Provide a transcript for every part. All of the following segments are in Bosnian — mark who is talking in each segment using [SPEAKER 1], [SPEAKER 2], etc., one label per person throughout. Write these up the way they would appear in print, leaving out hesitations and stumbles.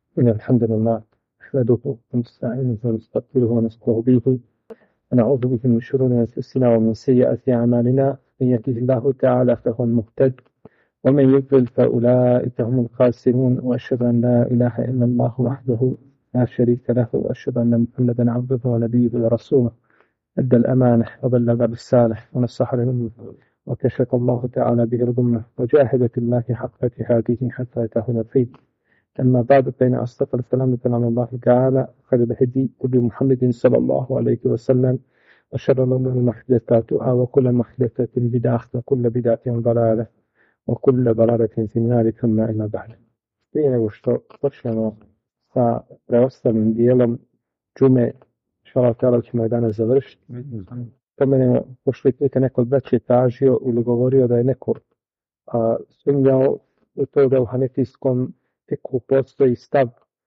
[SPEAKER 1] إن الحمد لله نحمده ونستعينه ونستغفره ونستهديه ونعوذ به من شرور أنفسنا ومن سيئات أعمالنا. من يهده الله تعالى فهو المهتد ومن يضلل فأولئك هم الخاسرون. وأشهد أن لا إله إلا الله وحده لا شريك له وأشهد أن محمدا عبده ونبيه ورسوله أدى الأمانة وبلغ بالرسالة ونصح للأمة وكشف الله تعالى به الغمة وجاهد في الله حق جهاده حتى أتاه اليقين. أما بعد فإن أصدق الكلام كلام الله تعالى خير الهدي هدي محمد صلى الله عليه وسلم وشر الأمور محدثاتها وكل محدثة بدعة وكل بدعة ضلالة وكل ضلالة في النار. ثم أما بعد. Prije nego što počnemo sa preostalim dijelom džume, inšallah ta'ala ćemo je danas završiti. Spomenemo, pošto je neko od braće tražio ili govorio da je neko sumnjao u to da u hanefijskom fiku postoji stav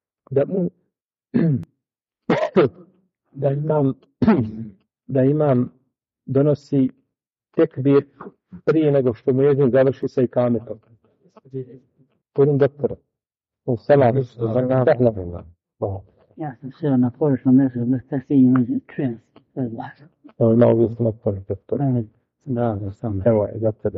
[SPEAKER 1] da imam donosi tekbir prije nego što muezin završi sa ikametom. Gospodin doktor, u salamu,
[SPEAKER 2] Ja sam seo na pogrešnom mjestu da ste svi čujem.
[SPEAKER 1] na ovu sam otvorio doktor.
[SPEAKER 2] Da, sam.
[SPEAKER 1] Evo je, za tebe.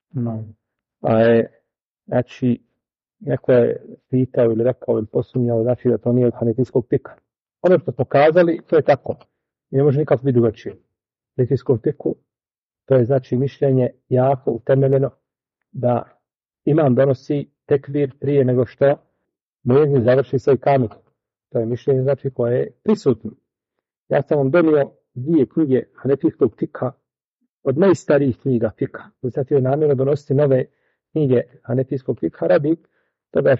[SPEAKER 1] Znači, neko je pitao ili rekao ili posumnjao, znači da to nije od hanefijskog fika. Ono što smo kazali, to je tako. I ne može nikako biti drugačije. Hanefijskog fiku, to je znači mišljenje jako utemeljeno da imam donosi tekbir prije nego što muezin završi sa ikametom. To je mišljenje znači koje je prisutno. Ja sam vam donio 2 knjige hanefijskog fika od najstarijih knjiga fika. Znači je namjerno donositi nove knjige hanefijskog fika radi toga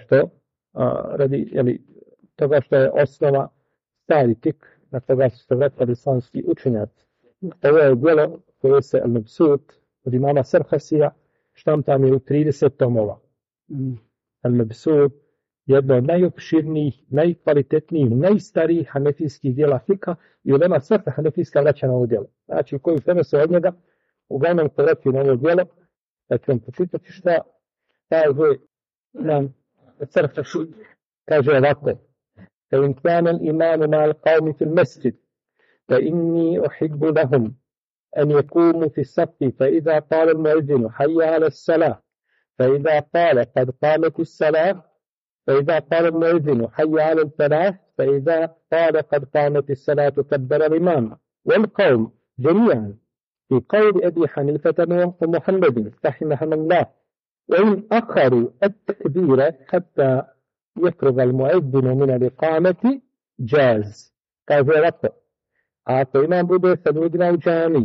[SPEAKER 1] što je osnova stari fik, na toga su se vratili islamski učenjaci. Ovo je djelo koje se Al-Mabsut od imama Sarhasija štampan je u 30 tomova. Al-Mabsut jedno od najopširnijih, najkvalitetnijih, najstarijih hanefijskih djela fika i ulema srta hanefijska vraća na ovo djelo. Znači koju prenose od njega, uglavnom se vraćaju na ovo djelo, da ću vam počitati šta kaže nam Sarhaši. Kaže ovako: فإن كان الإمام مع القوم في المسجد فإني أحب لهم أن يقوموا في الصف فإذا قال المؤذن حي على الصلاة فإذا قال قد قامت الصلاة فإذا قال المؤذن حي على الفلاح فإذا قال قد قامت الصلاة كبر الإمام والقوم جميعا في قول أبي حنيفة ومحمد رحمهم الله. وإن أخروا التكبير حتى يفرغ المؤذن من الإقامة جاز. kaže ovako: ako imam bude sa ljudima u džami,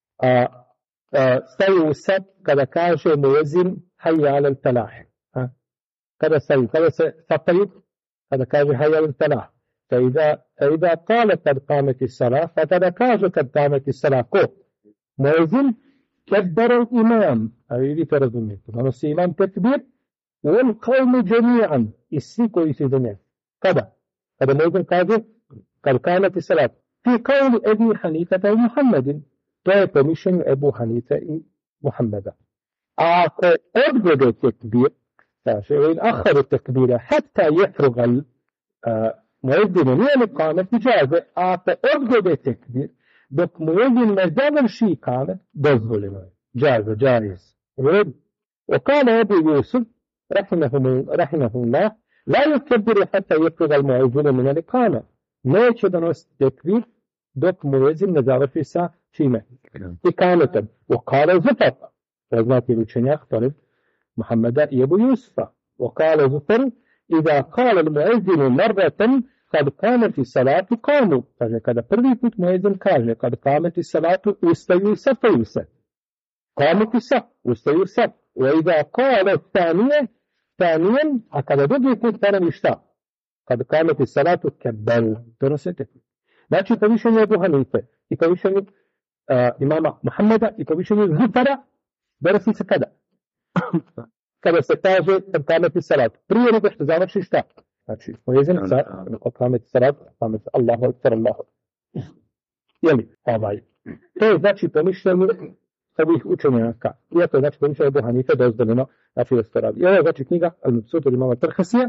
[SPEAKER 1] staju u saf kada kaže muezin hayya ala al-falah. Kada se sapaju, kada kaže hayya ala al-falah. فإذا قال قد قامت الصلاة فقد kaže kad قامت الصلاة ko? Muezin كبر الإمام. A vidite, razumijete. Donosi imam tekbir والقوم جميعا i svi koji su iza njega. Kada? Kada muezin kaže kad قامت الصلاة. في قول أبي حنيفة ومحمد. To je po mišljenju Ebu Hanife i Muhammeda. A ako odgode tekbir, kaže وإن أخروا التكبير حتى يفرغ المؤذن من الإقامة جاز. A ako odgode tekbir dok muezin ne završi ikamet, dozvoljeno je. جائز. وقال أبو يوسف رحمه الله لا يكبر حتى يفرغ المؤذن من الإقامة. neće donositi tekbir dok muezin ne završi sa čime? Ikametom. وقال زفر. poznati učenjak pored Muhammeda i Ebu Jusufa. وقال زفر إذا قال المؤذن مرة قد قامت الصلاة قاموا. Kaže, kada prvi put muezin kaže kad قامت الصلاة ustaju se. قامت الصف ustaju se. وإذا قال ثانيا a kada drugi put ponovi šta? Kad قامت الصلاة كبر. donosite. Znači po mišljenju Ebu Hanife i po mišljenju imama Muhammeda i po mišljenju Zufara donosi se kada? Kada se kaže kad قامت الصلاة. Prije nego što završi šta? Znači muezin sa kad قامت الصلاة, Allahu akbar, Allahu. Jeli? To je znači po mišljenju ovih učenjaka. I to je znači po mišljenju Ebu Hanife dozvoljeno, znači da se radi. I ovo je znači knjiga Al-Mabsut od imama Sarhasija.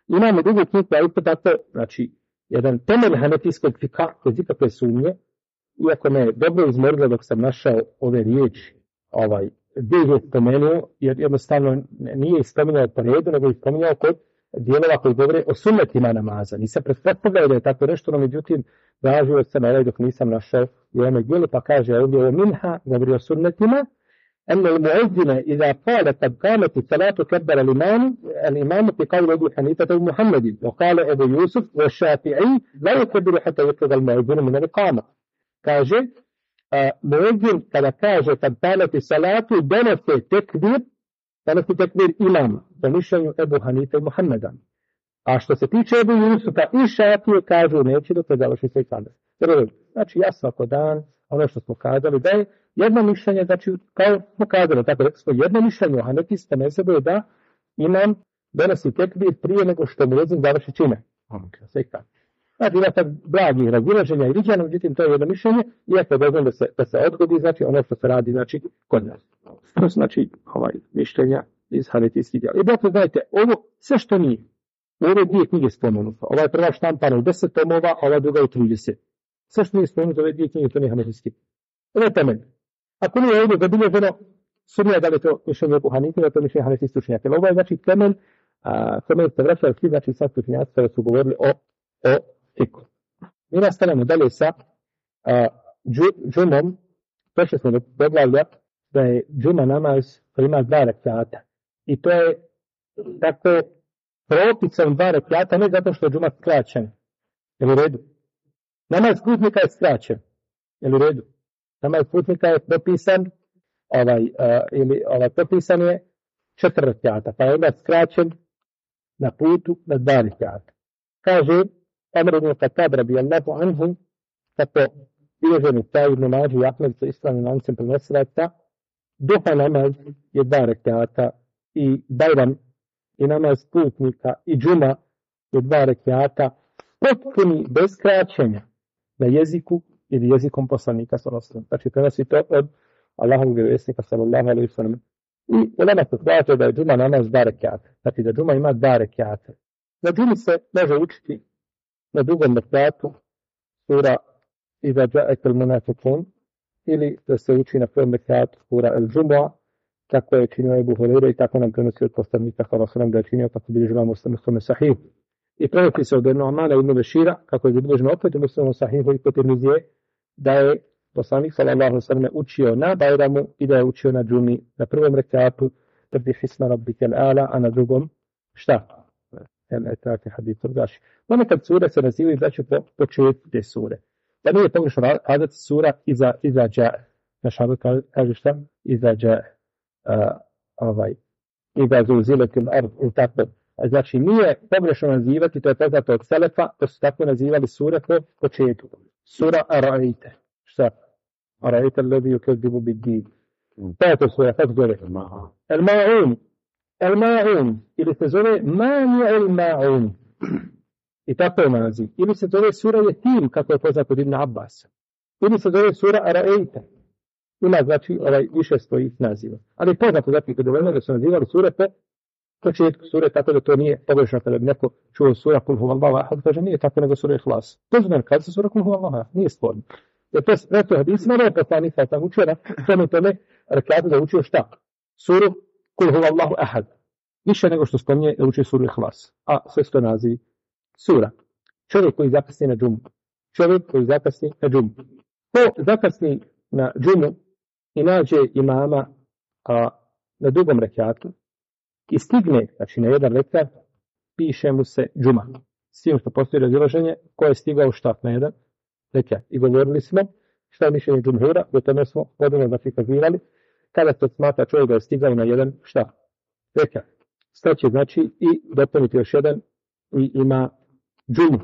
[SPEAKER 1] Imamo drugu knjigu, a isto tako, znači, jedan temelj hanefijskog fika, bez ikakve sumnje, iako me je dobro izmorilo dok sam našao ove riječi, gdje je spomenuo, jer jednostavno nije ispominjao po redu, nego je ispominjao kod dijelova koji govore o sunnetima namaza. Nisam pretpostavljao da je tako nešto, no međutim, tražio sam dok nisam našao u ovome dijelu, pa kaže ovdje o minha, govori o sunnetima, أن المؤذن إذا قال قد قامت الصلاة كبر الإمام في قول أبي حنيفة ومحمد وقال أبو يوسف والشافعي لا يكبر حتى يفرغ المؤذن من الإقامة. kaže muezzin kada kaže kad palati salatu donosi tekbir imama po mišljenju Ebu Hanife i Muhammeda. A što se tiče Ebu Jusufa i Šafije kažu neće dok se završi svoj kadar. Znači jasno ako dan, ono što smo kazali da je jedno mišljenje, znači kao smo kazali, tako rekli smo jedno mišljenje, a neki ste ne sebe da imam donosi tekbir prije nego što muezzin završi čime. Svoj kadar. Znači ima sad blagih razilaženja i viđana, međutim to je jedno mišljenje, iako je dozvoljeno da se odgodi, znači ono što se radi, znači kod nas. To znači mišljenja iz hanefijskih djela. I dakle, znajte, ovo sve što nije, u ove dvije knjige spomenuto, ova je prva štampana u 10 tomova, a ova druga u 30. Sve što nije spomenuto ove dvije knjige, to nije hanefijski. Ovo je temelj. Ako nije ovdje zabilježeno, sumnja da li je to mišljenje u Hanifi, da je to mišljenje hanefijskih učenjaka. Ovo je znači temelj, temelj se vraćaju svi, znači sad učenjaci kada su govorili o fiku. Mi nastavljamo dalje sa džumom. Prošli smo do poglavlja da je džuma namaz koji ima 2 rekata. I to je tako propisan 2 rekata, ne zato što je džuma skraćen. Je li u redu? Namaz putnika je skraćen. Je li u redu? Namaz putnika je propisan propisan je 4 rekata, pa je onda skraćen na putu na 2 rekata. Kaže Amr ibn Khattab radijallahu anhu, kako bilježeni taj Ibn Mađi i Ahmed sa ispravnim lancem prenosilaca, duha namaz je 2 rekata i bajram i namaz putnika i džuma je 2 rekata, potpuni bez skraćenja na jeziku ili jezikom poslanika sallallahu alejhi ve sellem. Znači prenosi to od Allahovog vjerovjesnika sallallahu alejhi ve sellem. I ulema se slaže da je džuma namaz 2 rekata. Znači da džuma ima 2 rekata. Na džumi se može učiti na drugom rekatu sura Iza ja'akal munafiqun ili da se uči na prvom rekatu sura El-Džumua, tako je činio Ebu Hurajra i tako nam prenosi od poslanika sallallahu alejhi ve sellem da je činio, kako bilježimo u svome sahihu. I prenosi se od Nu'mana ibn Bešira, kako je zabilježeno opet u svome sahihu i kod Tirmizije, da je poslanik sallallahu alejhi ve sellem učio na Bajramu i da je učio na džumi na prvom rekatu Sabih isma rabbikal a'la, a na drugom šta? El-Etaki hadith Urgaši. Ponekad sure se nazivaju znači po početku te sure. Da nije pogrešno kazati sura Iza Ja'e. Naš Arab kaže šta? Iza Ja'e. Iza zulzilatil ard i tako. Znači nije pogrešno nazivati, to je poznato od Selefa, da su tako nazivali sure po početku. Sura Ara'ite. Šta? Ara'ite alladhi yukadzibu bid-din. To je to sura, kako zove? El-Ma'un. El-Ma'un, ili se zove Mani el-Ma'un. I tako je naziv. Ili se zove sura Jetim, kako je poznat od Ibn Abbas. Ili se zove sura Ara'ejta. Ima znači više svojih naziva. Ali poznato znači kod da su nazivali sure po početku sure, tako da to nije pogrešno kada bi neko čuo sura Kul huvallahu ahad, kaže nije tako nego sura Ihlas. To znači kada se sura Kul huvallahu ahad, nije sporno. Jer to je hadisima, ne je poslanik sam učio na tome rekatu da učio šta? Suru Kul huvallahu ahad. Više nego što spominje da uči suru Ihlas. A sve što nazivi sura. Čovjek koji zakasni na džumu. Ko zakasni na džumu i nađe imama na drugom rekatu i stigne, znači na jedan rekat, piše mu se džuma. S tim što postoji razilaženje, ko je stigao šta na jedan rekat. I govorili smo šta je mišljenje džumhura, o tome smo podano znači kazivali, kada se smatra čovjek da je stigao na jedan šta rekat. Staće znači i dopuniti još jedan i ima džumu.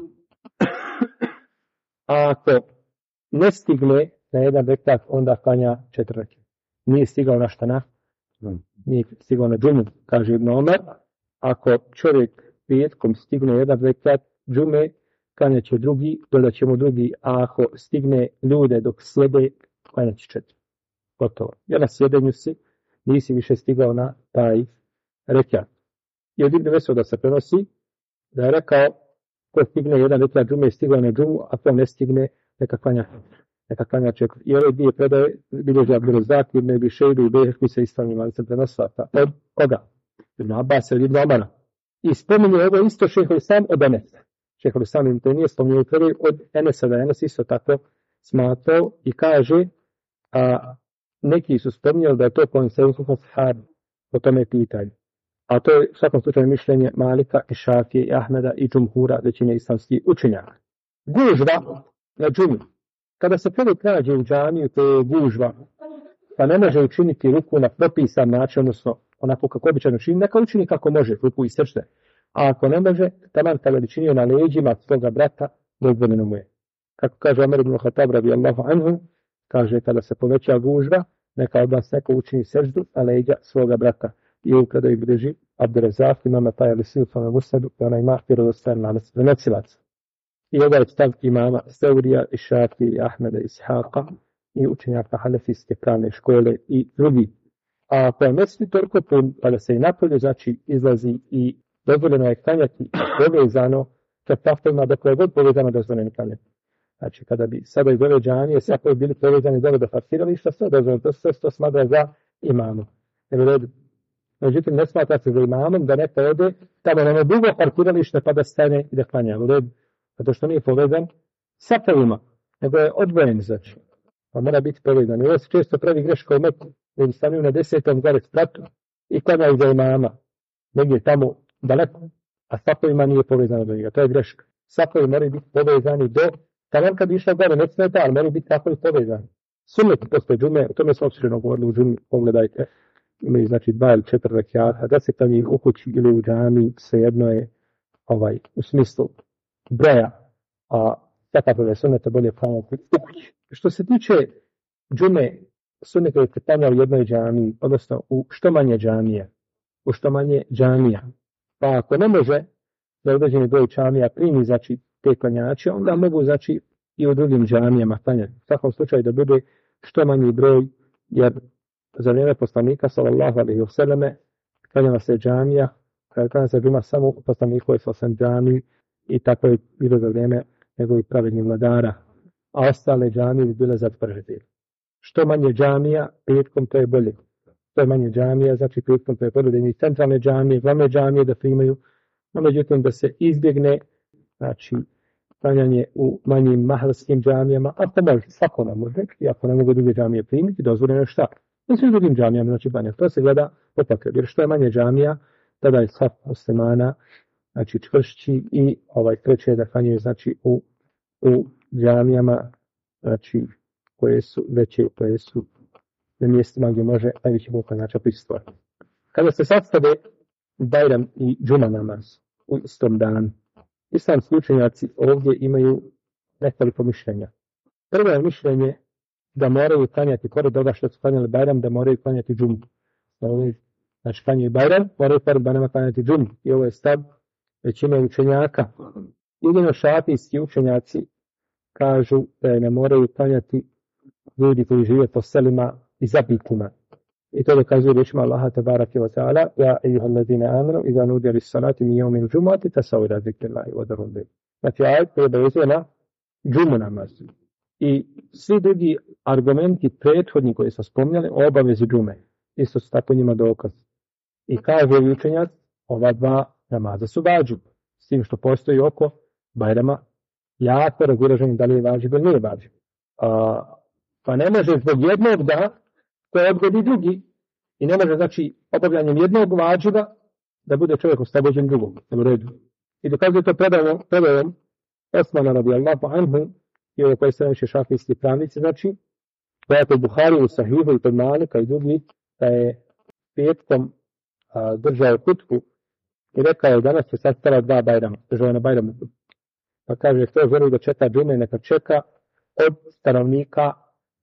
[SPEAKER 1] A ako ne stigne na jedan rekat, onda klanja 4 rekata. Nije stigao na šta nije stigao na džumu, kaže Ibn Omer. Ako čovjek petkom stigne jedan rekat džume, klanja će drugi, dodat će mu drugi, a ako stigne ljude dok sjede, klanja će 4. Gotovo. Jer na sjedenju nisi više stigao na taj rekat. I od Ibn Mesuda se prenosi Da je rekao, ko stigne jedan rekla džume, stigao na džumu, a ko ne stigne, neka klanja ček. I ove dvije predaje bilježi Abdurazak, Ibn Abi Šejbe i Bejhaqi se ispravljeno, ali se prenosila. Od koga? Ibn Abbas ili Ibn Omara. I spominje ovo isto šejhul Islam od Enesa. Šejhul Islam im to nije spominje prvi od Enesa, da Enes isto tako smatrao i kaže, a neki su spominjali da je to konsensus ashaba po tome pitanju. A to je u svakom slučaju mišljenje Malika i Šafije i Ahmeda i džumhura većine islamskih učenjaka. Gužva na džumi. Kada se čovjek nađe u džamiju, to je gužva, pa ne može učiniti ruku na propisan način, odnosno onako kako običajno čini, neka učini kako može, ruku i srce. A ako ne može, taman kada bi činio na leđima svoga brata, dozvoljeno mu je. Kako kaže Omer ibn Khattab radijallahu anhu, kaže kada se poveća gužva, neka od vas neko učini seždu na leđa svoga brata. I u kada ih bilježi Abdurazak, imama taj ali silfama Musadu, i ona ima vjerodostojan lanac prenosilaca. I ovaj stav imama Seurija i Šafi i Ahmeda i Ishaqa i učenjaka Hanefijske pravne škole i drugi. A ako je mesli toliko pun, kada se i napolje, znači izlazi i dozvoljeno je klanjati povezano, kad tahtovima dokle je god povezano dozvoljeno klanjati. Znači kada bi sada iz ove džanije, sve koji bili povezani dole do parkirališta, sve dozvoljeno, to smatra za imamom. Međutim, ne smatra se za imamom da neko ode tamo na drugo parkiralište pa da stane i da klanja. Zato što nije povezan sa prvima, nego je odvojen, znači. Pa mora biti povezan. I ovo se često pravi greška u Meku, jer stanju na 10. gore spratu i klanjaju za imama. Negdje tamo daleko, a sapovima nije povezano do njega. To je greška. Sapovi moraju biti povezani do, tamo kad bi išao gore, ne smeta, ali moraju biti tako i povezani. Sunnet posle džume, o tome smo opširno govorili u džumi, pogledajte. Imaju znači 2 ili 4 rekjata, da se klanjaju u kući ili u džami, svejedno je u smislu broja, a svakako da je sunneta bolje klanjati u kući. Što se tiče džume, sunneta je klanjao u jednoj džamiji, odnosno u što manje džamija. Pa ako ne može da određeni broj džamija primi znači te klanjače, onda mogu znači i u drugim džamijama klanjati. U svakom slučaju da bude što manji broj, jer za vrijeme poslanika sallallahu alejhi ve selleme klanjala se džamija, kada se džuma samo u poslanikovoj džamiji i tako je bilo za vrijeme njegovih pravednih vladara, a ostale džamije bi bile zatvořene. Što manje džamija, petkom to je bolje. Što manje džamija, znači petkom to je bolje, da imaju centralne džamije, glavne džamije da primaju, no međutim da se izbjegne, znači, klanjanje u manjim mahalskim džamijama, ako može, svako ne može, i ako ne mogu druge džamije primiti, dozvoljeno je šta? Na svim drugim džamijama, znači banja. To se gleda po potrebi, jer što je manje džamija, tada je sva muslimana, znači čvršći i treće da klanjaju, znači u džamijama, znači koje su veće, koje su na mjestima gdje može najveći broj klanjača prisustvovati. Kada se sastave Bajram i džuma namaz u istom danu, islamski učenjaci ovdje imaju nekoliko mišljenja. Prvo je mišljenje da moraju klanjati, pored toga što su klanjali Bajram, da moraju klanjati džumu. Znači klanjaju Bajram, moraju pored Bajrama klanjati džumu. I ovo je stav većine učenjaka. Jedino šafijski učenjaci kažu da ne moraju klanjati ljudi koji žive po selima i zabitima. I to dokazuje riječima Allaha tebarake wa ta'ala: Ja ejuhallazina amanu iza nudiya lis-salati min yawmil džumu'ati fas'au ila zikrillahi wa dharul bay'a. Znači ajet koji obavezuje na džumu namaz. I svi drugi argumenti prethodni koji su spominjali o obavezi džume, isto su tako njima dokaz. I kaže učenjac, ova dva namaza su vađib, s tim što postoji oko Bajrama jako razilaženje da li je vađib ili nije vađib. Pa ne može zbog jednog da koje odgodi drugi i ne može znači obavljanjem jednog vađiba da bude čovjek oslobođen drugog. I dokazuje to predajom Osmana radijallahu anhu i ovo koje se najviše šafijski pravnici, znači da je to Buhari u Sahihu i kod Malika i drugi, da je petkom držao hutbu i rekao je danas se sastala 2 Bajrama, držao je na Bajramu. Pa kaže, što želi da čeka džume, neka čeka od stanovnika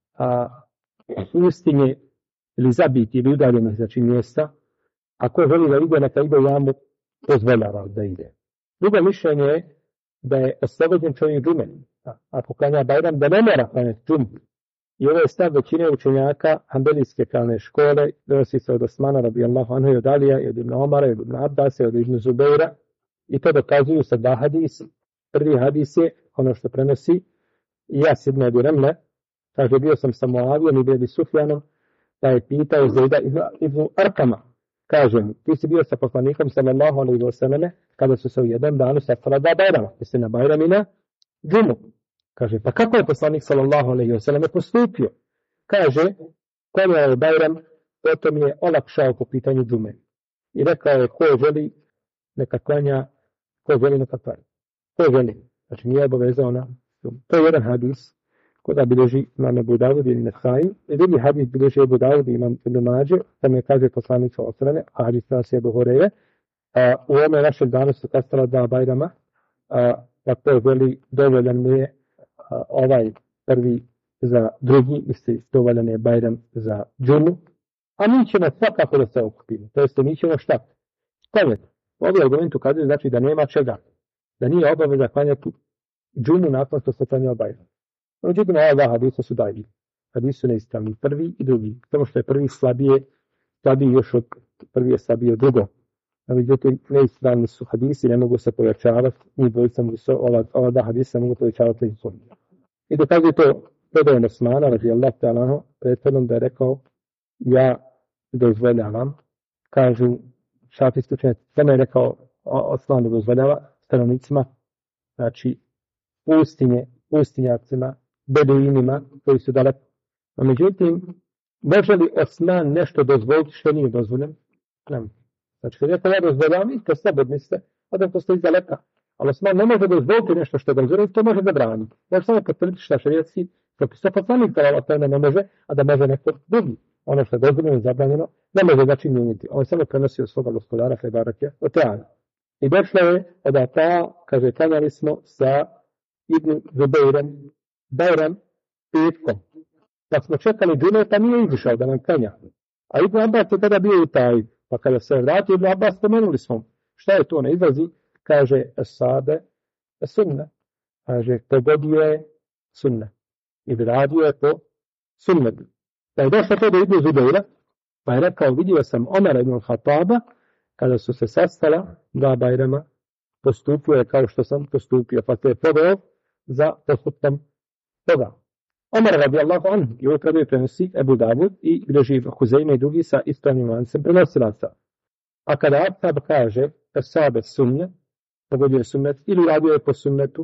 [SPEAKER 1] pustinje ili zabiti ili udaljenih znači mjesta. Ako želi da ide, neka ide, ja mu dozvoljava da ide. Drugo mišljenje je da je oslobođen čovjek džume. Ako klanja Bajram, da ne mora klanjati džumu. I ovo je stav većine učenjaka Hanbelijske pravne škole, donosi se od Osmana radijallahu anhu i od Alija, i od Ibn Omara, i od Ibn Abbasa, i od Ibn Zubeira, I to dokazuju sa dva hadisa. Prvi hadis je ono što prenosi Ijas ibn Abi Ramle, kaže bio sam sa Muavijom i Ebi Sufjanom, pa je pitao Zejda ibn Arkama, kaže mu, ti si bio sa poslanikom sallallahu alejhi ve selleme kada su se u jedan danu sastala dva bajrama, jesi na bajram i na džumu. Kaže, pa kako je poslanik sallallahu alejhi ve selleme postupio? Kaže, klanjao je bajram, potom je olakšao po pitanju džume. I rekao je, ko želi neka klanja, ko želi neka klanja. Ko želi? Znači nije obavezao na džumu. To je jedan hadis koga bilježi imam Ebu Davud i Nesai. I drugi hadis bilježi Ebu Davud i imam Ibn Mađe, tam je kaže poslanik sallallahu alejhi ve selleme, a hadis nas je Ebu Hurajre. U ovome našem danu su kastala dva bajrama, pa to želi dovoljan je ovaj prvi za drugi, misli dovoljan je bajram za džumu, a mi ćemo svakako da se okupimo, to jeste mi ćemo šta? Klanjati. Ovi argument ukazuju znači da nema čega, da nije obaveza klanjati džumu nakon što se klanjao bajram. Međutim, ova dva hadisa su dalji. Hadisi su neispravni, prvi i drugi. Samo što je prvi slabiji još od prvi je slabiji od drugog. Međutim, neispravni su hadisi, ne mogu se pojačavati, ni dvojica mogu se, ova dva hadisa mogu pojačavati i sumnje. I dokazuje to predajem Osmana, radijallahu ta'ala anhu, prethodnom da je rekao, ja dozvoljavam, kažu šafijski učenjaci, samo je rekao Osman da dozvoljava stanovnicima, znači pustinjacima, beduinima koji su daleko. A međutim, može li Osman nešto dozvoliti što nije dozvoljeno? Ne. Znači, kad je to ja dozvoljavam, i to slobodni ste, a da to stoji daleka. Ali Osman ne može dozvoliti nešto što je dozvoljeno, to može zabraniti. Može samo potvrditi šta šarijetski propisa, poslanik to ne može, a da može neko drugi. Ono što je dozvoljeno i zabranjeno, ne može znači mijenjati. On samo prenosi od svoga gospodara, Febarake, od Teana. I došlo je od Ata, kaže, klanjali smo sa Ibn Zubejrem, Bajram, petkom. Pa smo čekali džume, pa nije izišao da nam klanja. A Ibn Abbas je tada bio u Taji. Pa kada se vratio Ibn Abbas, spomenuli smo. Šta je to, ne izlazi? Kaže, Asade, sunne. Kaže, pogodio je sunne. I radio je po sunnetu. Da je došlo to do Ibn Zubejra, pa je rekao, vidio sam Omara ibn Khattaba, kada su se sastala dva bajrama, postupio je kao što sam postupio, pa se je poveo za postupom toga. Omar radijallahu anhu i ovo predaju prenosi Ebu Davud i bilježi Huzeyme i drugi sa ispravnim lancem prenosilaca. A kada Ashab kaže Ashabe sunne, pogodio je sunnet, ili radio je po sunnetu,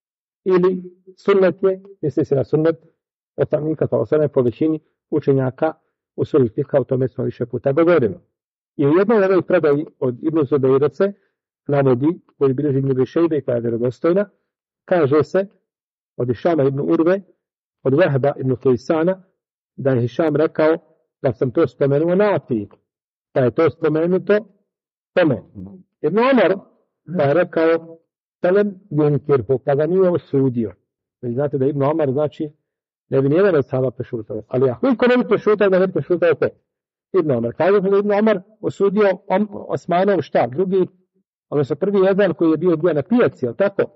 [SPEAKER 1] ili sunnet je, misli se na sunnet, poslanika kao osnovne po većini učenjaka u svojih fika, o tome smo više puta govorili. I u jednoj ovoj predaji od Ibn Zubejrace navodi, koji bilježi Ibn Šejbe, koja je vjerodostojna, kaže se od Hišama ibn Urve, od Vahba ibn Kejsana, da je Hišam rekao da sam to spomenuo Nafiji, da je to spomenuto tome. Ibn Omar pa je rekao Selem Junkirhu, pa ga nije osudio. Vi znate da Ibn Omar znači ne bi nijedan od sahaba prešutao. Ali ako niko ne bi prešutao, da ne bi prešutao ko? Ibn Omar. Kaže da Ibn Omar osudio Osmanov šta? Drugi, odnosno prvi jezan koji je bio na pijaci, ali tako?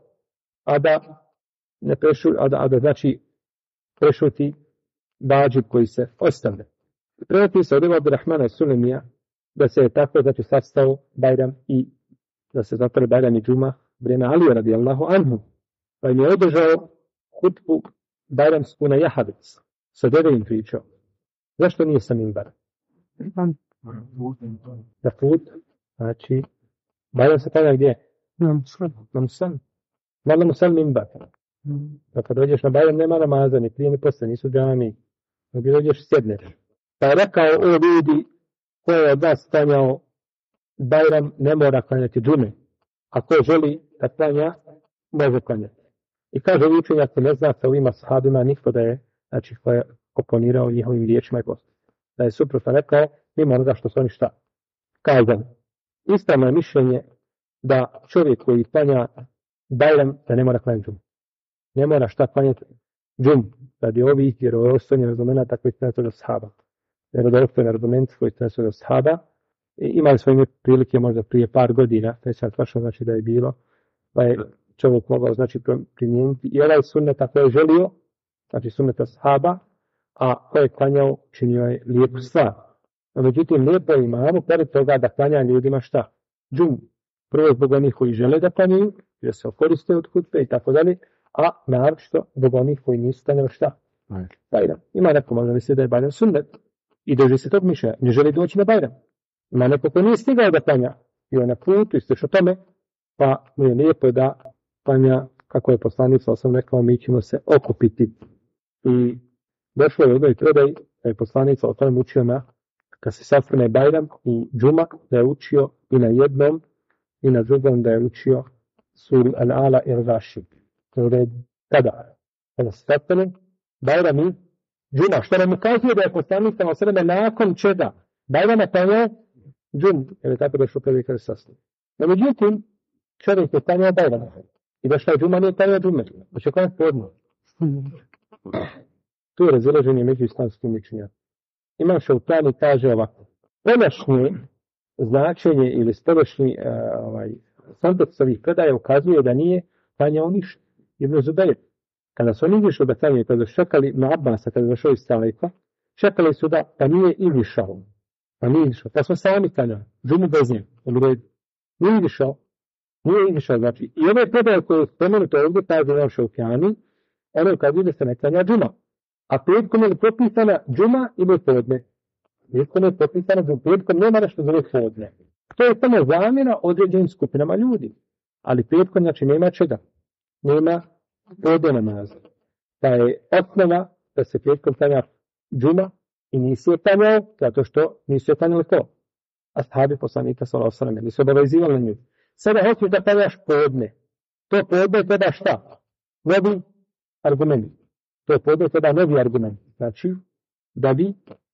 [SPEAKER 1] A da ne znači prešuti vađib koji se ostavlja. Prenosi se od Ibn Abdurrahmana Sulemija da se je tako znači sastao Bajram i da se zatvore Bajram i džuma vrijeme Alija radijallahu anhu. Pa im je održao hutbu Bajramsku na Jahavic. Sa dede im pričao. Zašto nije sa minbara? Da put, znači Bajram se tada gdje? Na Musan. Mala Musan minbar. Pa kad dođeš na Bajram nema namaza, ni prije ni posle, nisu džami. Gdje dođeš sjedneš. Pa je rekao, o ljudi, ko je od vas klanjao Bajram, ne mora klanjati džume. A ko želi da klanja, može klanjati. I kaže učenjak se ne zna sa ovima sahabima niko da je, znači ko je oponirao njihovim riječima i posljedima. Da je suprotno rekao, mimo onoga što su oni šta kazali. Ispravno je mišljenje da čovjek koji klanja Bajram, da ne mora klanjati džumu. Ne mora šta klanjati džumu. Radi ovih vjerodostojnih argumenata koji se nesu do sahaba. Vjerodostojni argument koji se nesu do sahaba. Imali smo ime prilike možda prije par godina, to je sad vačno znači da je bilo, pa je čovjek mogao znači primijeniti i ovaj sunnet ako je želio, znači sunneta sahaba, a ko je klanjao činio je lijepu stvar. No, međutim, lijepo je imamu, pored toga da klanja ljudima šta? Džumu. Prvo zbog onih koji žele da klanjaju, jer se koriste od hutbe i tako dalje, a naročito zbog onih koji nisu klanjali šta? Bajram. Ima neko možda misli da je Bajram sunnet i drži se tog mišljenja, ne želi doći na Bajram. Ima neko ko nije stigao da klanja i on na putu i slično tome, pa mu je lijepo da klanja, kako je poslanik sam rekao, mi ćemo se okupiti. I došlo je u jednoj predaji da je poslanik o tome učio na, kad se sastane Bajram i džuma, da je učio i na jednom i na drugom da je učio suru Al-Ala i Al-Raši. Kada se sastane Bajram i džuma, što nam ukazuje da je poslanik sam nakon čega Bajrama klanjao džum, jer je tako došlo prvi kada se sastane. No međutim, čovjek je klanjao Bajrama i došla je džuma, nije klanjao džume, da će klanjati podno. Tu je razilaženje među islamskim mišljenjima. Imam Šaukani kaže ovako, ponašnje značenje ili spološnji kontekst ovih predaja ukazuje da nije klanjao ništa. Ibn Zubeir, kada su oni izišli da klanjaju, kada su čekali na Abbasa, kada je došao iz Talajka, čekali su da pa nije izišao. Pa smo sami klanjali, džumu bez njega. Nije izišao, znači. I ove predaje koje je spomenuto ovdje, kaže Imam Šaukani, ono ukazuje da se ne klanja džuma. A petkom je propisana džuma ili podne? Petkom je propisana džuma. Petkom nema nešto zove podne. To je samo zamjena određenim skupinama ljudi. Ali petkom znači nema čega. Nema podne namaza. Pa je osnova da se petkom klanja džuma i nisi je klanjao, zato što nisu je klanjali to. Ashabi poslanika sallallahu alejhi ve sellem nisu obavezivali na nju. Sada hoćeš da klanjaš podne. To podne treba šta? Novi argument. To podne treba novi argument. Znači, da bi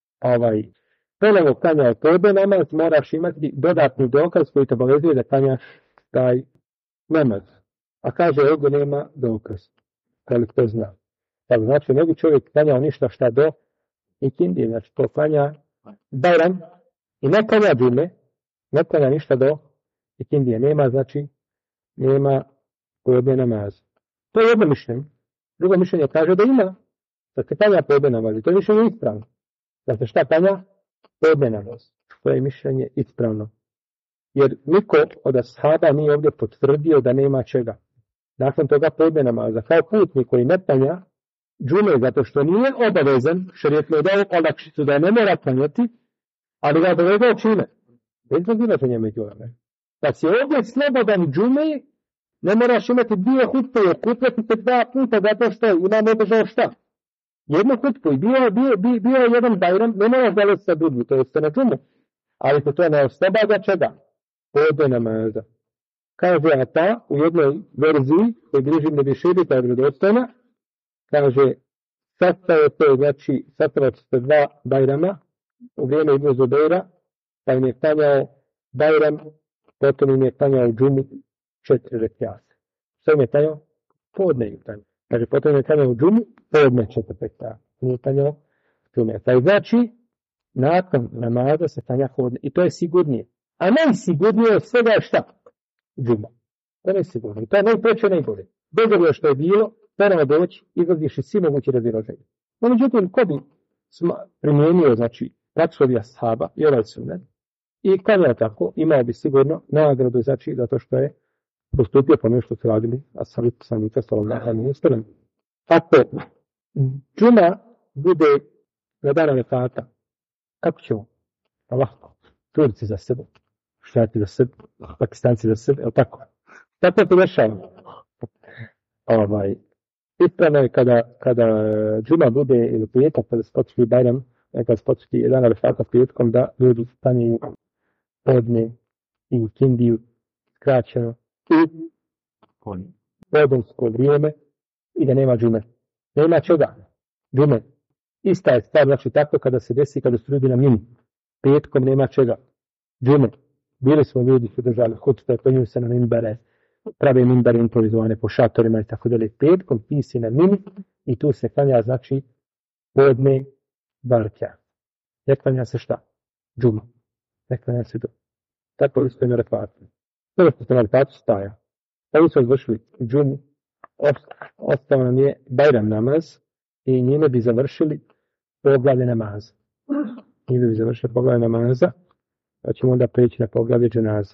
[SPEAKER 1] ponovo klanjao podne namaz, moraš imati dodatni dokaz koji te obavezuje da klanjaš taj namaz. A kaže, ovdje nema dokaz. Koliko to zna. Znači, ne bi čovjek klanjao ništa šta do ikindije. Znači, to klanja Bajram i ne klanja džume, ne klanja ništa do ikindije. Nema, znači, nema podne namaza. To je jedno mišljenje. Drugo mišljenje kaže da ima, da se klanja podne namaz. To je mišljenje ispravno. Da se šta klanja? Podne namaz. To je mišljenje ispravno. Jer niko od ashaba nije ovdje potvrdio da nema čega. Nakon toga podne namaza. Kao putnik koji ne klanja džume, zato što nije obavezan, šerijet mu je dao olakšicu da ne mora klanjati, ali ga obavezao čime? Bez razilaženja među ovome. Kad si ovdje slobodan džume, ne moraš imati dvije hutbe, okupljati se dva puta, zato što imamo održao šta? Jednu hutbu i bio je jedan Bajram, ne moraš da sa drugi, to jeste na džumu. Ali se to ne oslobađa čega? Podne namaza. Kaže Ata u jednoj verziji, koji bliži ne bi širita od vredostojna, kaže, sastavio se dva Bajrama u vrijeme Ibn Zubeira, pa im je klanjao Bajram, potom im je klanjao džumu 4 rekiata. Što im je klanjao? Podne im klanjao. Kaže, potom im je klanjao džumu, podne 4 rekiata. Nije klanjao džume. Znači, nakon namaza se klanja podne. I to je sigurnije. A najsigurnije je svega je šta? Džuma. To je najsigurnije. To je najpreće najbolje. Bez obzira što je bilo, ponovo doći, izlaziš iz svi mogući razilaženja. No, međutim, ko bi primijenio, znači, praksu ashaba i ovaj sunnet, i klanjao tako, imao bi sigurno nagradu, znači, zato što je postupio po nešto su radili, a sami poslanika sallallahu alejhi ve sellem. Ako džuma bude na dana rekata, kako ćemo? Lako. Turci za sebe, Švati za sebe, Pakistanci za sebe, je li tako? Tako se dešava. Ispravno je kada džuma bude ili petak, kada se početi Bajram, kada se početi jedan rekata petkom, da ljudi stanju podne i kindiju skraćeno i podnevsko vrijeme i da nema džume. Nema čega? Džume. Ista je stvar, znači tako kada se desi, kada su ljudi na mini. Petkom nema čega? Džume. Bili smo ljudi su držali hutbe, penju se na minbere, prave minbere improvizovane po šatorima i tako dalje. Petkom ti si na mini i tu se klanja, znači, podne barka. Ne klanja se šta? Džuma. Ne klanja se džuma. Tako li ste na refatu. Prvo što ste na refatu staja. Ovi su odvršili džumu, ostao nam je Bajram namaz i njime bi završili poglavlje namaza. Njime bi završili poglavlje namaza, pa ćemo onda preći na poglavlje dženaza.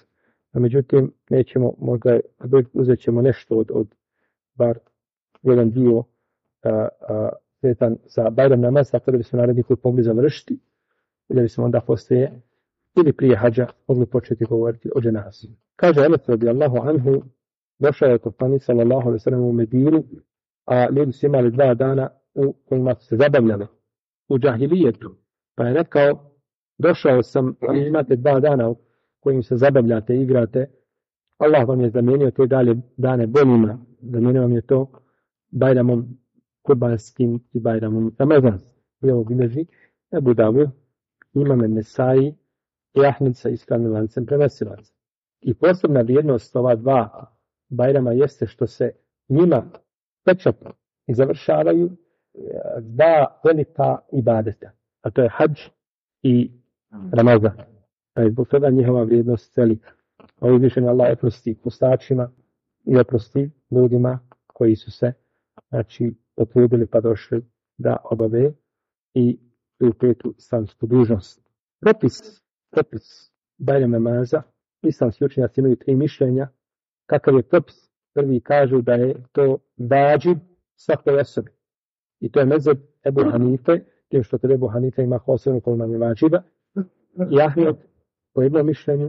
[SPEAKER 1] Međutim, nećemo, možda uzet ćemo nešto od bar jedan dio vezan za Bajram namaz, tako da bismo naredni put mogli završiti i da bismo onda poslije ili prije hađa mogli početi govoriti o dženazi. Kaže Enes radijallahu anhu, došao je poslanik sallallahu alejhi ve sellem u Medinu, a ljudi su imali 2 dana u kojima su se zabavljali u džahilijetu. Pa je rekao, došao sam, ali imate 2 dana u kojim se zabavljate, igrate. Allah vam je zamijenio te dane boljima. Zamijenio vam je to Bajramom kurbanskim i Bajramom ramazanskim. I ovo bilježi Ebu Davud, Imam Nesai i Ahmed sa ispravnim lancem prenosilaca. I posebna vrijednost ova 2 Bajrama jeste što se njima pečatno i završavaju 2 velika ibadeta, a to je hadž i Ramazan. Zbog toga njihova vrijednost velika. A uzvišen Allah oprosti pustačima i oprosti ljudima koji su se potrudili pa došli da obave i u 5. islamsku dužnost. Propis Bajram namaza, islamski učenjaci imaju 3 mišljenja. Kakav je propis? Prvi kažu da je to vađib svakoj osobi. I to je mezheb Ebu Hanife, tim što Ebu Hanife ima posebno kolman vađiba. I Ahmed po jednom mišljenju,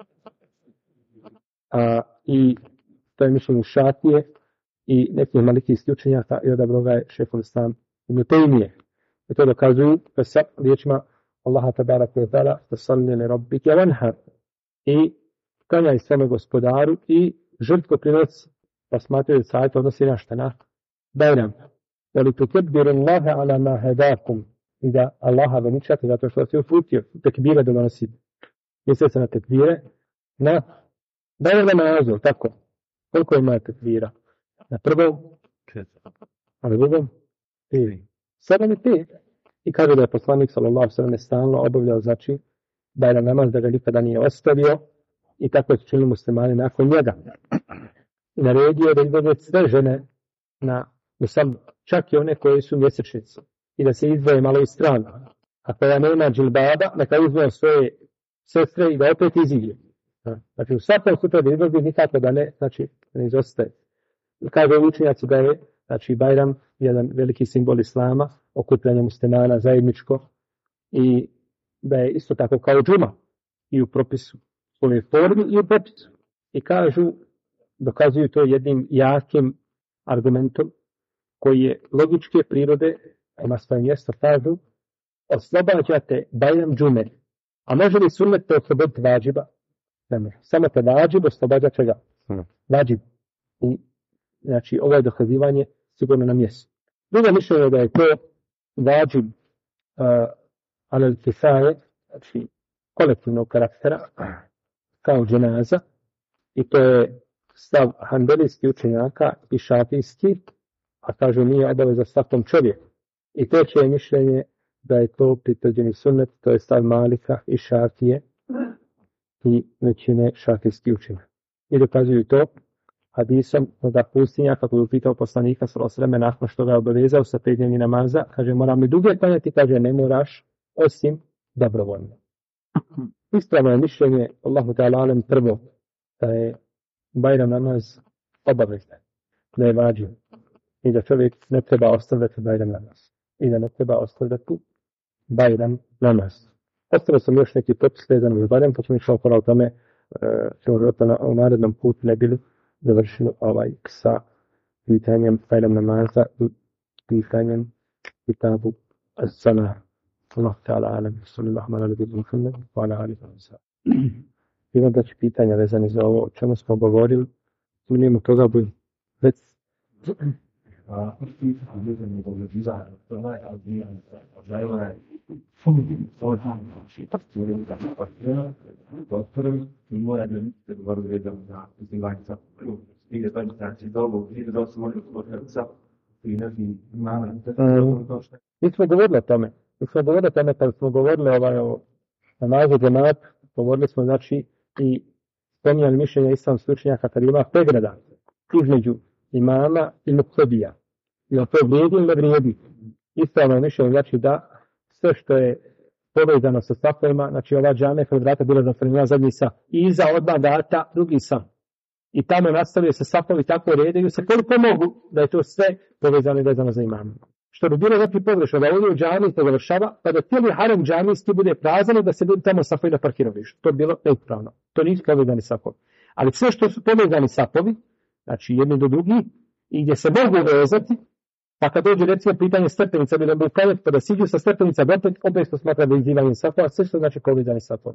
[SPEAKER 1] i to je mišljenje Šafije i nekih malikijskih učenjaka i odabro ga je šejhul Islam Ibn Tejmije. I to dokazuju sa riječima Allaha tabaraka wa ta'ala fasalli li rabbike wanhar, i klanjaj svome gospodaru i žrtvu prinosi. Pa smatraju da se ajet odnosi na šta? Na Bajram. Veli tukebbiru Allahe ala ma hedakum, i da Allaha veličate zato što se uputio. Tekbire donosi. Misle se na tekbire na Bajram namazu, tako. Koliko ima tekbira? Na prvom 4, a na drugom 5. 7 i 5. I kaže da je poslanik sallallahu alejhi ve sellem stalno obavljao Bajram namaz, da ga nikada nije ostavio, i tako su činili muslimani nakon njega. I naredio da izvode sve žene na musam, čak i one koje su mjesečnice, i da se izdvoje malo iz strana. A koja nema džilbaba, neka uzme svoje sestre i da opet iziđe. Znači u svakom slučaju da izvodi nikako da ne izostaje. Kaže učenjaci da je Bajram jedan veliki simbol islama, okupljanje muslimana zajedničko, i da je isto tako kao džuma i u propisu, u formi i u propisu. I kažu, dokazuju to jednim jakim argumentom koji je logičke prirode, ima svoje mjesto, kažu, oslobađate Bajram džume. A može li sunnet te osloboditi vađiba? Ne može. Samo te vađib oslobađa čega? Vađib. I znači ovo je dokazivanje sigurno na mjestu. Drugo mišljenje je da je to vađib alel kifaje, znači kolektivnog karaktera, kao dženaza, i to je stav hanbelijskih učenjaka i šafijski, a kažu nije obaveza svakom čovjeku. I treće je mišljenje da je to pritvrđeni sunnet, to je stav Malika i Šafije i većine šafijskih učenjaka. I dokazuju to hadisom da pustinja, kako je upitao poslanika sallallahu alejhi ve sellem nakon što ga je obavezao sa 5 dnevnih namaza, kaže moram li duge klanjati, kaže ne moraš osim dobrovoljno. Ispravno je mišljenje Allahu ta'ala alem prvo da je Bajram namaz obavezan, da je vađiv i da čovjek ne treba ostavljati Bajram namaz i da ne treba ostavljati Bajram namaz. Ostavio sam još neki propis vezan uz Bajram, pa ćemo išao o tome u narednom putu ne bili završili sa pitanjem Bajram namaza i pitanjem kitabu as-salah. Allah ta'ala alam, sallallahu alaihi wa sallam, wa ala alihi wa sallam. Ima da će pitanja vezani za ovo o čemu smo govorili, minimo toga budu već. Mi smo govorili o tome. Kada smo govorili o namazu džemat, govorili smo i spominjali mišljenja islamskih učenjaka kada ima pregrada između imama i muktedija. I to vrijedi ili ne vrijedi. Ispravno je mišljenje da sve što je povezano sa safovima, znači ova džamija kod vrata bila zatvorena zadnji saf. I iza odmah vrata drugi saf. I tamo nastavio se safovi tako redaju se koliko mogu da je to sve povezano i vezano za imama. Što bi bilo znači pogrešno da ovdje u džamiji se završava, pa da cijeli harem džamijski bude prazan i da se ljudi tamo safovi na parkiralištu. To bi bilo neispravno. To nisu povezani safovi. Ali sve što su povezani safovi, znači jedni do drugi, i gdje se mogu vezati, pa kad dođe recimo pitanje stepenica, bi da bi pa da siđu sa stepenica, opet to smatra da izivanje safova, sve što znači povezani safovi.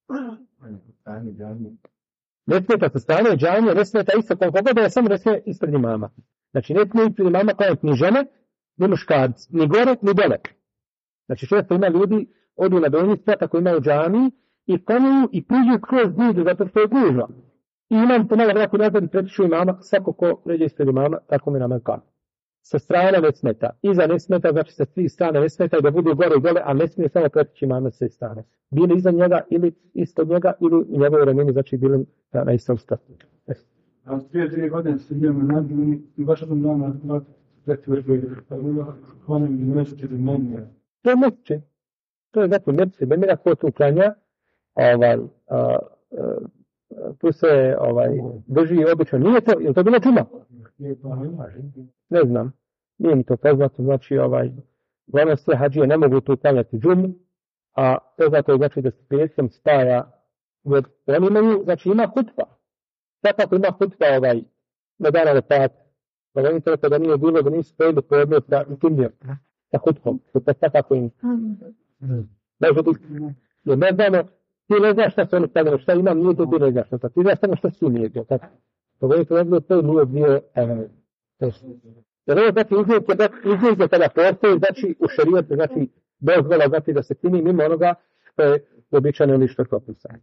[SPEAKER 1] Ne smeta sa strane džamije, ne smeta isto koliko da je samo ne smije ispred imama. Znači ne smije ispred imama kao ni žene, ni muškarci, ni gore, ni dole. Znači često ima ljudi, odu na donji sprat ako ima u džamiji i konuju i priđu kroz zidu, zato što je gužva. I imam to malo vrako nazad i pretiču imama, svako ko pređe ispred imama, tako mi nama kao. Sa strane ne smeta, iza ne smeta, znači sa svih strane ne smeta i da budu gore i dole, a ne smije samo pretići imama sa strane. Bili iza njega ili ispod njega ili u njegovoj rameni, znači bili na istom statu.
[SPEAKER 3] A prije 3 godine se idemo nadljeni i baš sam dana preti vrlo hvala mi nešto do mene.
[SPEAKER 1] To je moguće. To je znači neće. Meni ko tu uklanja, tu se drži obično. Nije to, je to bilo čuma? Ne znam. Nije mi to poznato, znači glavno sve hađije ne mogu tu uklanjati džumu, a poznato je znači da se prijesom spaja, jer oni imaju, znači ima hutba. Svakako ima hutba na dana Arafat. Da oni to da nije bilo, da nisu pojeli podne sa Indijom, sa hutbom. To je svakako im. Jer ne znamo, ti ne znaš šta su oni stavili, šta imam, nije to ti ne znaš šta. Ti znaš samo šta su nije bio. To je to nije bio jer ovo znači izvijek kada postoji, znači u šerijetu, znači dozvola, znači da se čini mimo onoga što je običajno ili što je propisano.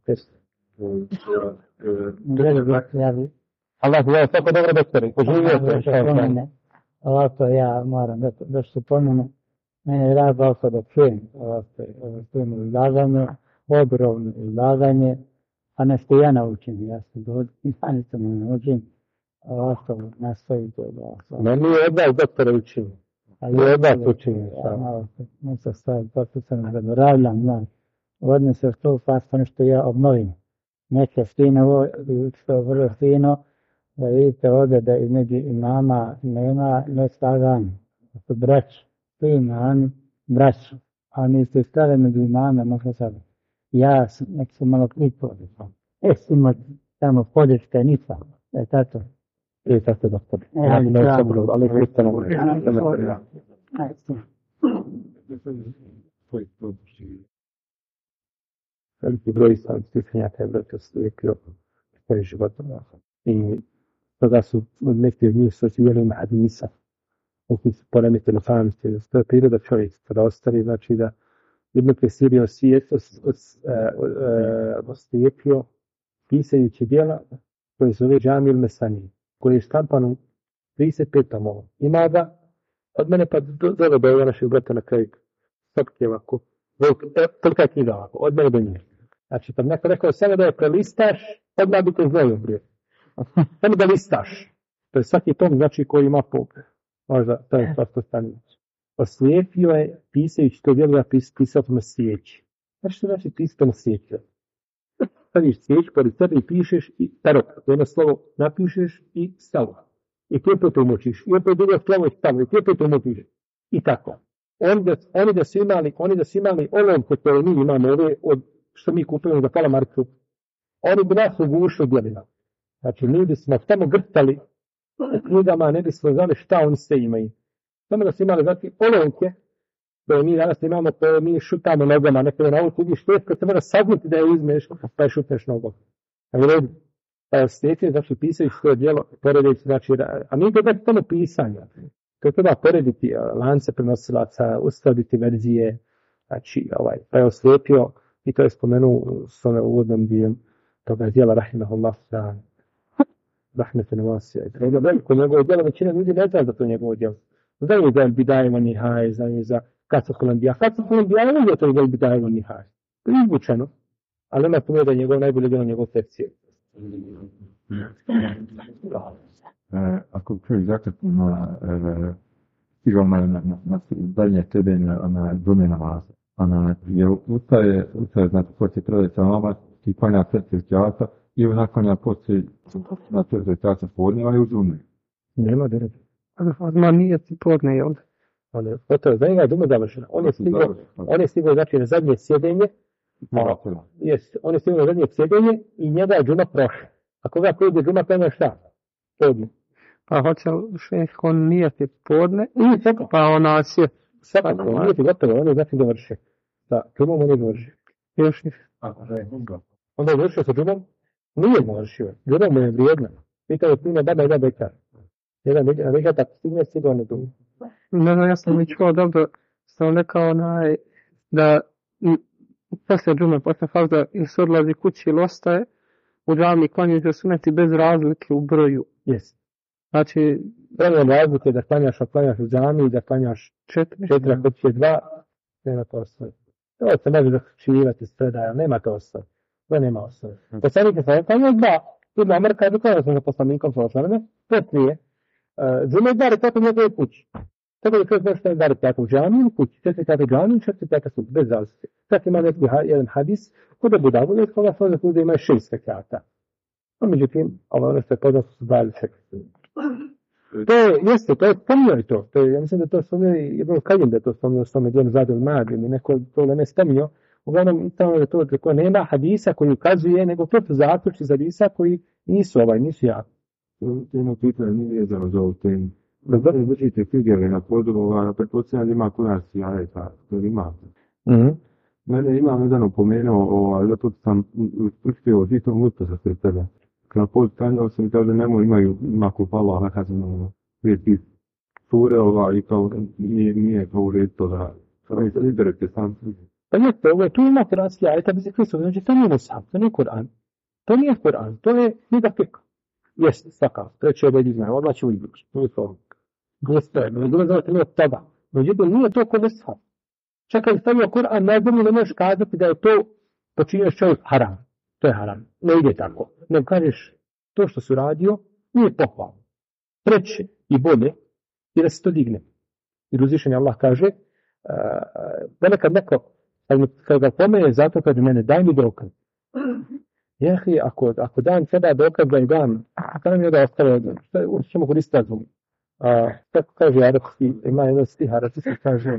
[SPEAKER 1] Allah, ja, tako dobro doktore, poživio.
[SPEAKER 2] Ovako ja moram da se pomenu, mene je rad osoba čujem, ovako izlaganje, odrovno izlaganje, a nešto ja naučim, ja se nisam naučim. Ovako nastoji to da...
[SPEAKER 1] Ne, nije od vas doktore učinio. Nije od vas učinio.
[SPEAKER 2] Nešto stvari, to sam zaboravljam, znam. Vodno se što fasta nešto ja obnovim. Neke fino, što vrlo fino, da vidite ovdje da između imama nema neslaganje. Da su braći, tu imami, braći. A mi ste stale među imame, možda sad. Ja nek su malo klipove. Ima tamo podrška, nisam. Tako.
[SPEAKER 1] I tako doktor. Ali kristano. Veliki broj islamskih učenjaka je broj oslikio svoj život. I toga su neki od njih sačivali hadisa. Neki su poremetili famnosti. To je priroda čovjeka. Kada ostali, znači da Ibn Kesir je oslijepio pisajući djela koje zove Džamil Mesani, koji je štampan u 35 tomova. Ima ga od mene pa dole do ovoga našeg brata na kraju. Sopke ovako. Tolika je knjiga ovako. Od mene do nje. Znači, kad neko rekao sada da je prelistaš, odmah bi to znao prije. Samo da listaš. To je svaki tom, znači, koji ima možda, to je svasto stanje. Oslijepio je, pisajući to djelo, pisao tome svijeći. Znači, što znači pisao na svijeći? Staviš svijeći, pored sebe i pišeš i tarok. Jedno slovo napišeš i stavu. I ti opet umočiš. I opet drugo slovo i stavu. I ti opet umočiš. I tako. Oni da su imali olovke koje mi imamo, ove od što mi kupujemo za pola marku, oni bi nas ugušili djelima. Znači, mi bismo tamo grtali u knjigama, ne bismo znali šta oni sve imaju. Samo da su imali, znači, olovke koje mi danas imamo, koje mi šutamo nogama, nekada na ovu vidiš teško, se mora sagnuti da je uzmeš, pa je šutneš nogom. Pa je sljedeće, znači, pisajući svoje djelo, poredeći, znači, a mi gledati tamo pisanja. To treba porediti lance prenosilaca, uskladiti verzije, znači, pa je oslijepio, i to je spomenuo s ovim uvodnom dijem toga djela, rahimahullah, rahmetu nevasija. Veliko njegovo djelo, većina ljudi ne zna za to njegovo djelo. Znaju za Bidajeva Nihaj, znaju za Kaca Kolumbija. Kaca Kolumbija ne je to za Bidajeva Nihaj. To je izvučeno, ali nema tome da je njegov najbolje djelo njegov tefsir.
[SPEAKER 4] Ako čovjek zakratno stigao na dalje tebe na džume namaze, Jer ustaje, znači, poslije trojica nama i klanja srce džasa i naklanja poslije na srce džasa podneva i uzumne.
[SPEAKER 1] Nema derede.
[SPEAKER 5] Ma nije ti podne, jel?
[SPEAKER 1] Gotovo, za njega je duma završena. On je stigao, znači, na zadnje sjedenje. On je stigao na zadnje sjedenje i njega je džuma prošla. A koga pojede džuma, klanja šta? Podne.
[SPEAKER 5] Pa hoće šeh, on nije ti podne, pa ona će...
[SPEAKER 1] Svakako, nije ti gotovo, on je znači dovršio. Da, džumom on je dovršio.
[SPEAKER 5] Još nije.
[SPEAKER 1] Onda je dovršio sa džumom? Nije dovršio. Džumom mu je vrijedna. Pitao je plina baba i da bekar. Jedan bekar tako stigne sigurno na džumu.
[SPEAKER 5] Ne znam, ja sam mi čuo dobro, sam rekao da poslije džume, poslije farza, ili se odlazi kući ili ostaje, u džami klanjuju suneti bez razlike u broju.
[SPEAKER 1] Jesi.
[SPEAKER 5] Znači,
[SPEAKER 1] pravilno razlike da klanjaš u džami i da klanjaš 4, ako će 2, nema to osnovi. To se može zaključivati s predaja, nema to osnovi. To nema osnovi. Poslanik je sam klanjao 2, Ibn Omer kaže klanjao sam za poslanikom sa osnovne, poslije džume 2 rekata u njegove kući. Tako da čovjek nešto je 2 rekata u džami ili kući, 4 rekata u džami i 4 rekata su bez razlike. Tako ima neki jedan hadis, kod Abu Davud, koga se onda kuda ima 6 rekata. No, međutim, ono što je poznato su 2 rekata. To je spomnio i to. Ja mislim da to spomnio i Ibn Kajim da to spomnio s tome djelu Zadul Mad ili neko to ne spomnio. Uglavnom, tamo je to tako nema hadisa koji ukazuje, nego to su zaključci za hadisa koji nisu jako.
[SPEAKER 4] Jedno pitanje nije vezano za ovu temu. Da držite figere na podu, pretpostavljam da ima kurasi ajeta, to imate. Mene imam jedan opomenuo, zato sam uspio od istom ustasa sve tebe. Na podu stanjao sam i kaže ima kupalo, a kazano prije sure i kao nije kao u redu to da izberete sam.
[SPEAKER 1] Pa jeste, tu ima kurasi ajeta bez Kristo, znači to nije Musab, to nije Kur'an. To nije Kur'an, to je knjiga fika. Jeste, svakav, treće obed izmena, odmah ću izvući, to je to. Gostoje, ne dolazavate nije od toga. Međutim, nije to ko Musab. Čak kad stavio Kur'an, najbolje ne možeš kazati da je to počinio čovjek haram. To je haram, ne ide tako. Ne kažeš, to što su radio, nije pohvalno. Preče i bolje, i da se to digne. Jer uzvišenje Allah kaže, nekad neko, kad ga pomene, zato kaže mene, daj mi dokaz. Jehi, ako dan treba dokaz da i dam, kada mi je da ostane, što ćemo koristiti razum. Tako kaže arapski, ima jedan stih arapski, kaže,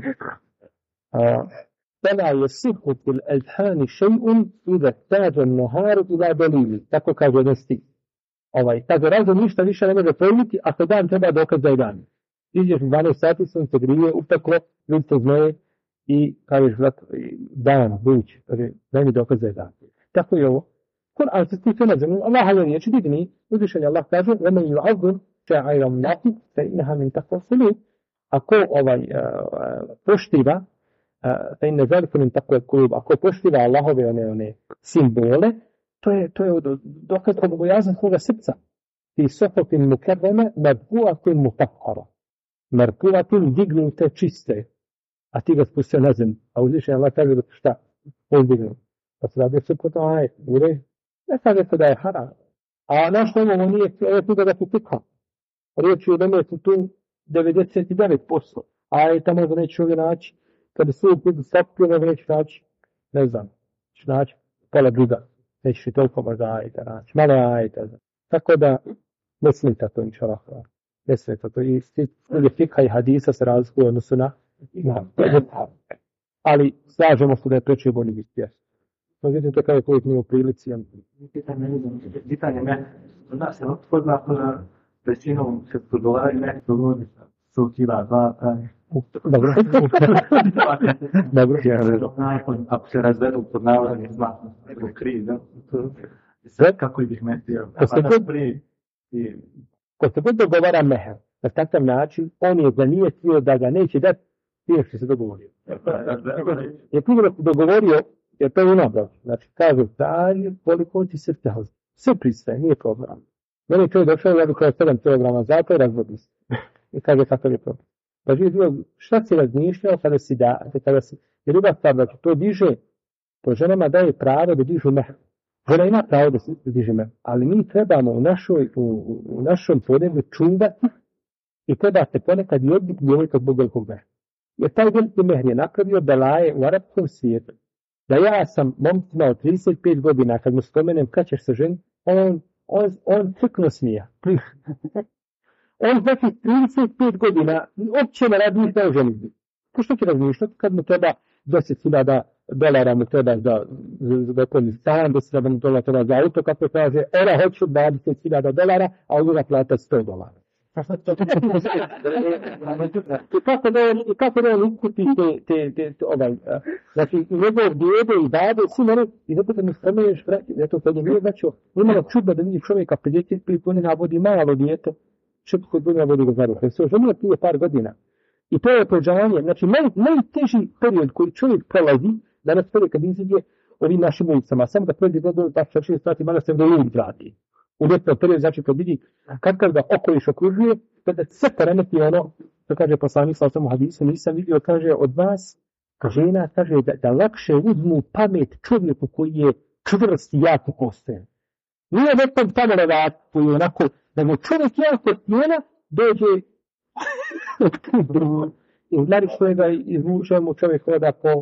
[SPEAKER 1] فلا يصح في الأذهان شيء إذا احتاج النهار إلى دليل. Tako kaže jedan stih. Kaže, razum ništa više ne može pojmiti, ako dan treba dokaz da je dan. Iđeš 12 sati, sam se grije, upeklo, ljudi to znoje i kažeš dan, budući, daj mi dokaz da je dan. Tako je ovo. Kur'an se stiče na zemlju, Allah je riječi digni, uzvišenje Allah kaže, وَمَنْ يُعَظُّمْ شَعَيْرَ اللَّهِ فَإِنَّهَا مِنْ تَقْوَى الْقُلُوبِ. Ako poštiva, فَإِنَّ ذَلِكَ مِنْ تَقْوَى الْقُلُوبِ, ako poštiva Allahove one simbole, to je dokaz bogobojaznosti svoga srca. Fi sofotin mukarrama marfuatin mutahhara. Marfuatin dignute čiste, a ti ga spustio na zemlju. A uzvišenje Allah kaže da šta? On dignu. Pa se radi suprotno ajet. Ne kaže se da je haram. A naš ovo nije knjiga da se fikha. Riječ je o tome su tu 99%. Ajeta možda neće ovdje naći. Kada su budu sapljeno, neće naći, ne znam, ću naći pola druga. Nećeš i toliko možda ajeta naći. Malo ajeta. Tako da, ne smeta to, inša Allah. Ne smeta to. I studije fikha i hadisa se razlikuju odnosu na ali slažemo se da je preče bolji biti. Međutim, to kada je koliko nije u prilici.
[SPEAKER 3] Pitanje me, znaš, je poznato da većinom $600 i nešto godina su kila 2,
[SPEAKER 1] Dobro. Dobro.
[SPEAKER 3] Ako se razvedu pod navodanje zlatno, nego kriza, sve kako bih metio.
[SPEAKER 1] Ko se god dogovara meher, na takav način, on je zanijetio da ga neće dati prije što se dogovorio. Je prije dogovorio, jer to je unabrat. Znači, kaže, dalje, koliko ti se vtahao. Sve pristaje, nije problem. Meni je čovjek došao, ja bih kao 7 kg zato je razvodio se. I kaže, kakav je problem. Pa živi, šta si razmišljao kada si jer druga stvar, znači, to diže, to ženama daje pravo da dižu mehr. Žena ima pravo da diže mehr, ali mi trebamo u našom podneblju čuvati i treba se ponekad i odbiti djevojka zbog velikog mehra. Jer taj veliki mehr je napravio belaje u arapskom svijetu. Da ja sam momcima od 35 godina, kad mu spomenem kad ćeš se ženiti, on crkno smija. On znači 35 godina uopće ne radi ništa o ženitbi. Ko što će razmišljati kad mu treba $10,000 mu treba za gotovi stan, $10,000 treba za auto, kako kaže, ona hoću $20,000, a ovdje plata $100. I kako da on iskupi znači njegov djede i dade, svi mene, i zato da mi spomeneš, zato kad je nije znači, imalo čudno da vidi čovjeka 55 godina vodi malo dijete, 4 godina vodi ga za ruke, sve ženio prije par godina. I to je pođavanje, znači najteži period koji čovjek prolazi, danas prije kad izađe ovim našim ulicama, samo da prođe do 6 sati, malo se do ljudi vrati. U ljetnom periodu, znači kad vidi, kad ga okoliš okružuje, kada sve poremeti ono, to kaže poslanik sa osam u hadisu, nisam vidio, kaže, od vas, žena, kaže, da lakše uzmu pamet čovjeku koji je čvrst i jako postojen. Nije nekom tamo levat, koji je onako, nego čovjek jako njena dođe i gledali što je ga izvučemo, čovjek hoda po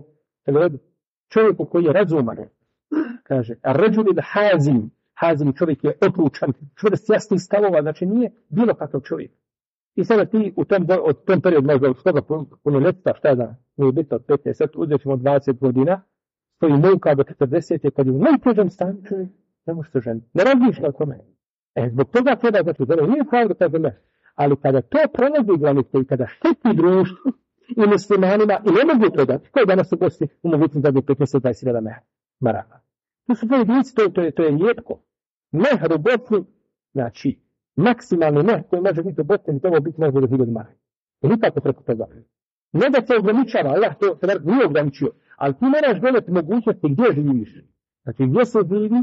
[SPEAKER 1] čovjeku koji je razuman, kaže, a ređuli hazim čovjek je odlučan, čvrst jasnih stavova, znači nije bilo kakav čovjek. I sada ti u tom periodu, možda od toga punoljetstva, šta da, nije bitno od 15, sad uzet ćemo 20 godina, stoji muka do 40, kad je u najtežem stanju čovjek, ne može se ženiti. Ne razmišlja o tome. Zbog toga treba, znači, da nije pravda ta zemlja. Ali kada to prolazi granice i kada šteti društvu i muslimanima, i ne mogu to dati, koji danas u Bosni u mogućnosti da bi 15-20 maraka. To su tvoji djeci, to je lijetko. Mehr u Bosni, znači, maksimalni mehr koji može biti u Bosni, to biti može do 1000 maraka. I nikako preko toga. Ne da se ograničava, Allah to nije ograničio, ali ti moraš gledati mogućnosti gdje živiš. Znači, gdje se živi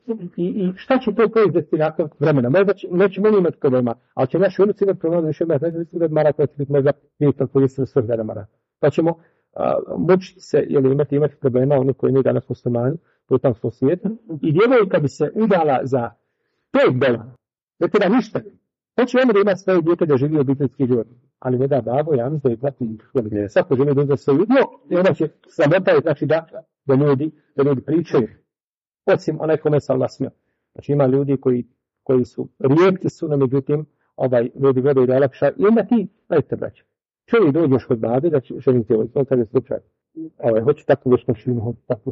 [SPEAKER 1] i šta će to proizvesti nakon vremena. Nećemo imati problema, ali će naši ulici imati problema, više imati 1000 maraka, će biti možda 200 maraka. Pa ćemo mučiti se ili imati problema, oni koji nije danas muslimani, u tom svom svijetu. I djevojka bi se udala za $5. Ne treba ništa. Hoće ono da ima svoje dijete da živi obiteljski život. Ali ne da babo, ja mislim da je plati, svako želi da uzme svoj udio, i onda će sramotati, znači da ljudi pričaju. Osim onaj kome se Allah smio. Znači ima ljudi koji su rijetki su, no međutim, ljudi gledaju da je lakša. I onda ti, dajte braće, čovjek dođeš kod babe da će ženiti djevojku, kada je slučaj. Hoću takvu vješnošinu, takvu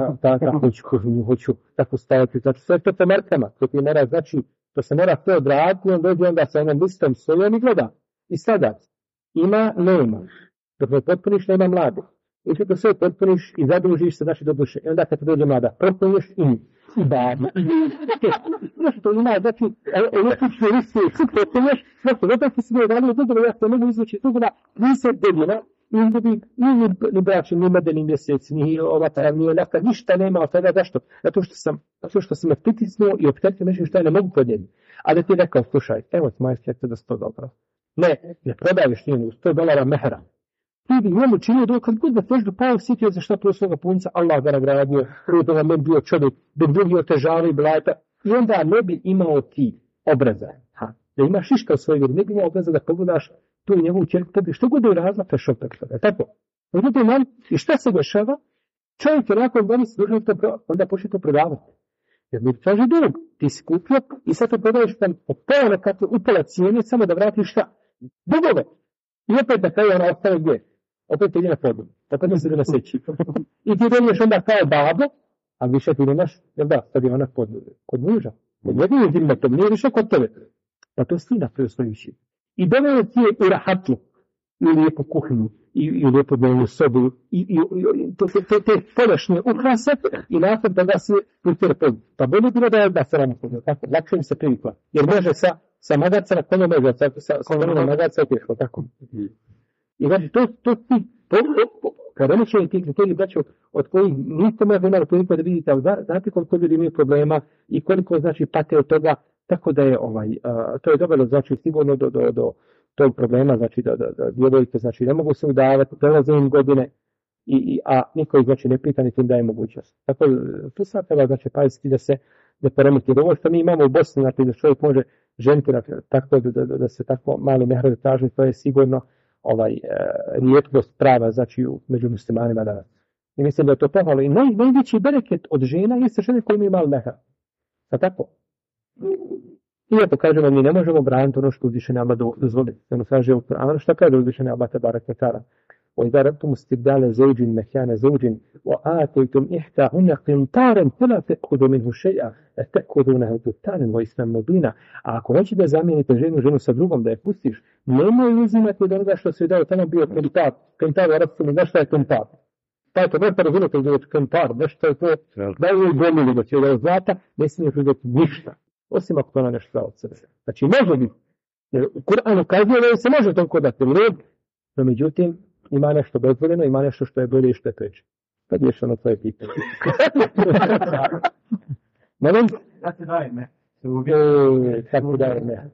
[SPEAKER 1] kožnju, hoću takvu stavati. Znači sve to po markama, to ti mora, znači, to se mora sve odraditi, on dođe onda sa onom listom svojom i gleda. I sada, nema, nema. Dok ne potpuniš, nema mlade. I što to sve potpuniš i zadružiš se, znači do duše. I onda kad te dođe mlada, propuniš i babi. Znači to ima, znači, električne liste, sve potpuniš, znači, zato što si mi odradili dugo, ja se mogu izvući dugo na 30 godina, ni braći, ni medeni mjesec, ni ovatav, ni onaka, ništa nema od tada. Zašto? Zato što sam me pritisnuo i opteretio nešto što ja ne mogu podnijeti. A da ti rekao, slušaj, evo ti moje sljete da $100. Ne prodaješ njenu $100 mehra. Ti bi njemu činio dok kad god da teždu pao sitio za šta to svoga punca, Allah ga nagradio, prvo toga ne bio čovjek, da bi drugi otežavao i blajta. I onda ne bi imao ti obraza. Da imaš išta u svojoj vjeri, ne bi imao obraza da pogledaš tu njegovu čerku, tebi što god je urazla, to je šopek. Tako. I šta se dešava? Čovjek je nakon dani se dužno onda počne to prodavati. Jer mi traži dug, ti si kupio i sad to prodaviš tam upala cijene, samo da vratiš šta? Dugove. I opet da kaj ona ostane gdje? Opet ide na podlog. Opet ne se da naseći. I ti dođeš onda kao babo, a više ti nemaš, jel da, sad je ona kod muža. Kod njega je zimnatom, nije više kod tebe. Pa to si napravio svoju šiju. I doveo ti je u rahatlu, i u lijepu kuhinju, i u lijepu dnevnu sobu, i te podašnje ukrase, i nakon toga si pustio pod. Pa bolje bilo da se rano podio, tako, lakše mi se privikla. Jer može sa magarca na konja može, sa konjom magarca je teško, tako. I znači, to kada oni će ti kriteriji, braćo, od kojih niste možda imali priliku da vidite, ali znate koliko ljudi imaju problema i koliko, znači, pate od toga, tako da je, to je dovelo, znači, sigurno do tog problema, znači, da djevojke, znači, ne mogu se udavati, prelaze im godine, a niko ih, znači, ne pita, niti im daje mogućnost. Tako, tu sad treba, znači, paziti da se ne poremeti. Ovo što mi imamo u Bosni, znači, da čovjek može ženiti tako da se tako mali mehra traži, to je sigurno rijetkost prava, znači među muslimanima danas. I mislim da je to pohvalo. I najveći bereket od žena jeste žene koji imaju malo mehra. A tako? Iako kažemo, mi ne možemo braniti ono što uzvišeni Allah dozvoli. Ono kaže u Kur'anu, šta kaže uzvišeni Allah tabarak wa ta'ala? وإذا أردتم استبدال زوج مكان زوج وآتيتم إحداهن قنطارا فلا تأخذوا منه شيئا أتأخذونه بهتانا وإثما مبينا. A ako hoćeš da zamijenite ženu sa drugom, da je pustiš, nemoj uzimati od onoga što se dao, tamo bio qintar. Qintar u arapskom, znaš šta je qintar? Pa je to možete razumjeti da je qintar, nešto je to, da je gomili da će da je zlata, ne smiješ uzeti ništa, osim ako to na nešto od sebe. Znači može biti, jer u Kur'anu kaže da se može toliko dati led, no međutim, ima nešto dozvoljeno, ima nešto što je bolje i što je preče. Pa gdješ ono tvoje pitanje. Molim?
[SPEAKER 3] Da ti daje me.
[SPEAKER 1] Kako daje me?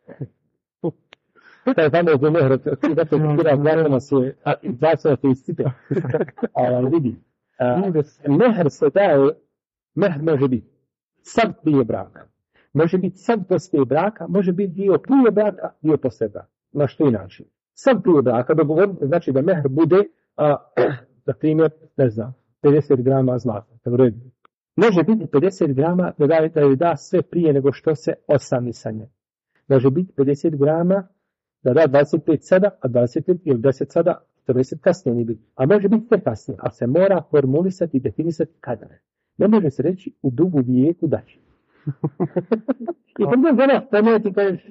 [SPEAKER 1] To je tamo za mehr, zato kira gledamo se, zasvora se istipe. Vidi, mehr se daje, mehr može biti sad prije braka. Može biti sad poslije braka, može biti dio prije braka, dio poslije braka. Na što inače? Sad prije braka, dogovorite, znači da mehr bude, za primjer, ne znam, 50 grama zlata. Može biti 50 grama da joj da sve prije nego što se osami sa nje. Može biti 50 grama da da 25 sada, a 25 ili 10 sada, 40 kasnije nije biti. A može biti sve kasnije, ali se mora formulisati i definisati kada. Ne može se reći u dugu vijeku da će. I kada je žena spomenuti, kažeš,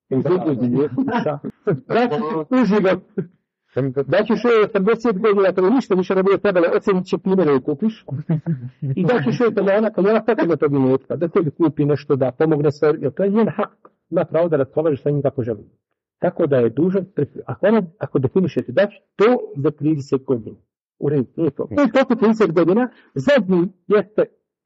[SPEAKER 1] uživo. Da ćeš 80 godina, kada ništa više ne bude trebalo, ocenit će primjere da kupiš. I da ćeš kada ona potrebno tog minutka, da tebi kupi nešto, da pomogne sve, jer to je njen hak. Ima pravo da raspolažeš sa njim kako želi. Tako da je dužan, ako definišete da će to za 30 godina. U redu, nije to. I toliko 30 godina, zadnji jeste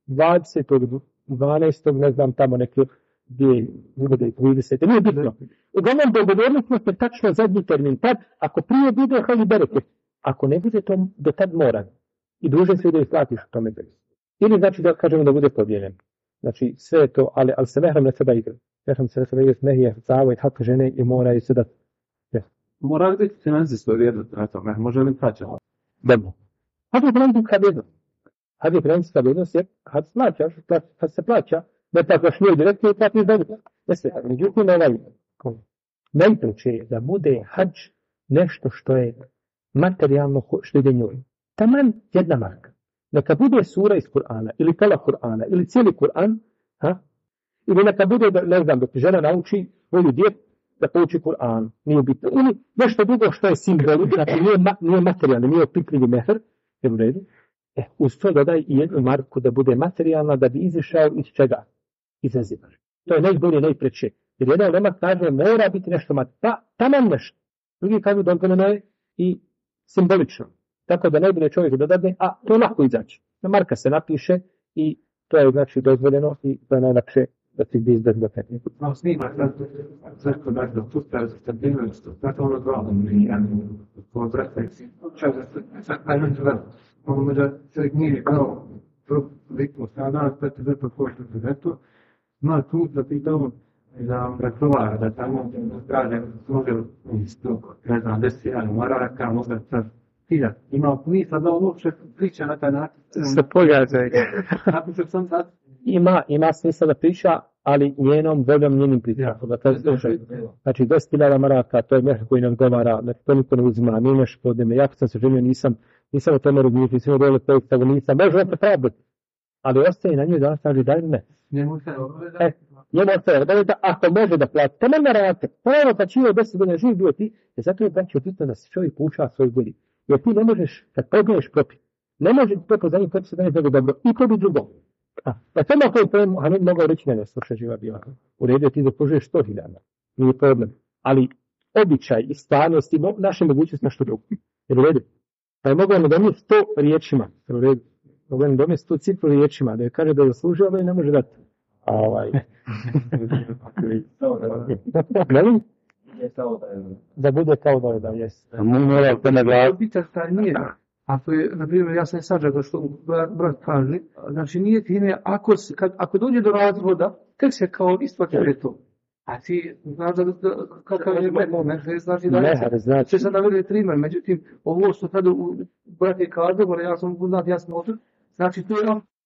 [SPEAKER 1] 20. ne znam tamo neke 2030. Nije bitno. Uglavnom, dogovorili smo se tačno zadnji termin. Tad, ako prije bude, hajde berete. Ako ne bude, to do tad mora. I dužan se da isplatiš u tome berete. Ili znači da kažemo da bude podijeljen. Znači, sve je to, ali se mehram ne treba igrati. Mehram se ne treba igrati, mehije, zavo i hak žene i moraju se dati.
[SPEAKER 4] Mora vidjeti financijsko vrijednost na tome, može li plaćati?
[SPEAKER 1] Dobro. Hajde financijska vrijednost. Hajde financijska vrijednost je, kad se plaća, ne platiš nije direktno i platiš dobro. Međutim, najpreće je da bude hadž nešto što je materijalno što ide njoj. Taman jedna marka. Neka bude sura iz Kur'ana, ili pola Kur'ana, ili cijeli Kur'an, ili neka bude, ne znam, da ti žena nauči svoju djecu da pouči Kur'an, nije bitno. Ili nešto drugo što je simbolično, znači nije materijalno, nije opipljivi mehr, je u redu. Uz to dodaj i jednu marku da bude materijalna, da bi izišao iz čega? Iz zibar. To je najbolje, najpreće. Jer jedan ulema kaže, mora biti nešto materijalno. Taman nešto. Drugi kažu, dozvoljeno je i simbolično. Tako da najbolje čovjek dodade, a to je lako izaći. Marka se napiše i to je znači dozvoljeno i to je najlakše da ti bi izdati do tebe.
[SPEAKER 3] Malo snima, zato da je sustav stabilnost, zato ono glavno nije, po zrastajci. Sad najmeđu da, ono da čovjek nije kao ritmo sada, sve te zato košto se deto, no tu da pitamo da razgovara, da tamo kaže, može isto, ne znam, 10 maraka, možda sad hilja. Ima smisla da on uopće priča na taj način.
[SPEAKER 5] Se pogađaj.
[SPEAKER 1] Ima smisla da priča, ali njenom voljom, njenim pričama. Znači, 10.000 maraka, to je nešto koji nam govara, znači to niko ne uzima, nije nešto kod me. Ja sam se ženio, nisam o tome razmišljati, nisam o dole projekta, nisam, može on se praviti. Ali ostaje na njoj da on kaže, daj ne. Njemu ostaje obaveza, ako može da plati, to ne rate. Prvo pa čio 10 godina živ bio ti, jer zato je braćo bitno da se čovjek poučava svoj godin. Jer ti ne možeš, kad pogledeš propis, ne može to po zadnjih propisa da ne dobro dobro, i to bi drugo. Pa samo ako je problem, a ne mogao reći, ne, slušaj živa bila. U redu ti zapožuješ 100.000, nije problem. Ali običaj i stvarnost i naše mogućnosti na što drugo. Jer u redu. Pa je mogao na domije 100 riječima. Jer u redu. Mogao je na domije 100 cifru riječima, da je kaže da je zaslužio, ali ne može dati. Gledam? Da bude kao da je da, jes.
[SPEAKER 3] Ako je, na primjer, ja sam sađao što brat kaže, znači nije time, ako dođe do razvoda, tek se kao isplati to. A ti znaš da kakav je mehr, znači da
[SPEAKER 1] Mehr, znači...
[SPEAKER 3] će sad naveli primjer, međutim, ovo što sad u brate kazao, ja sam upoznat, ja sam otud, znači to je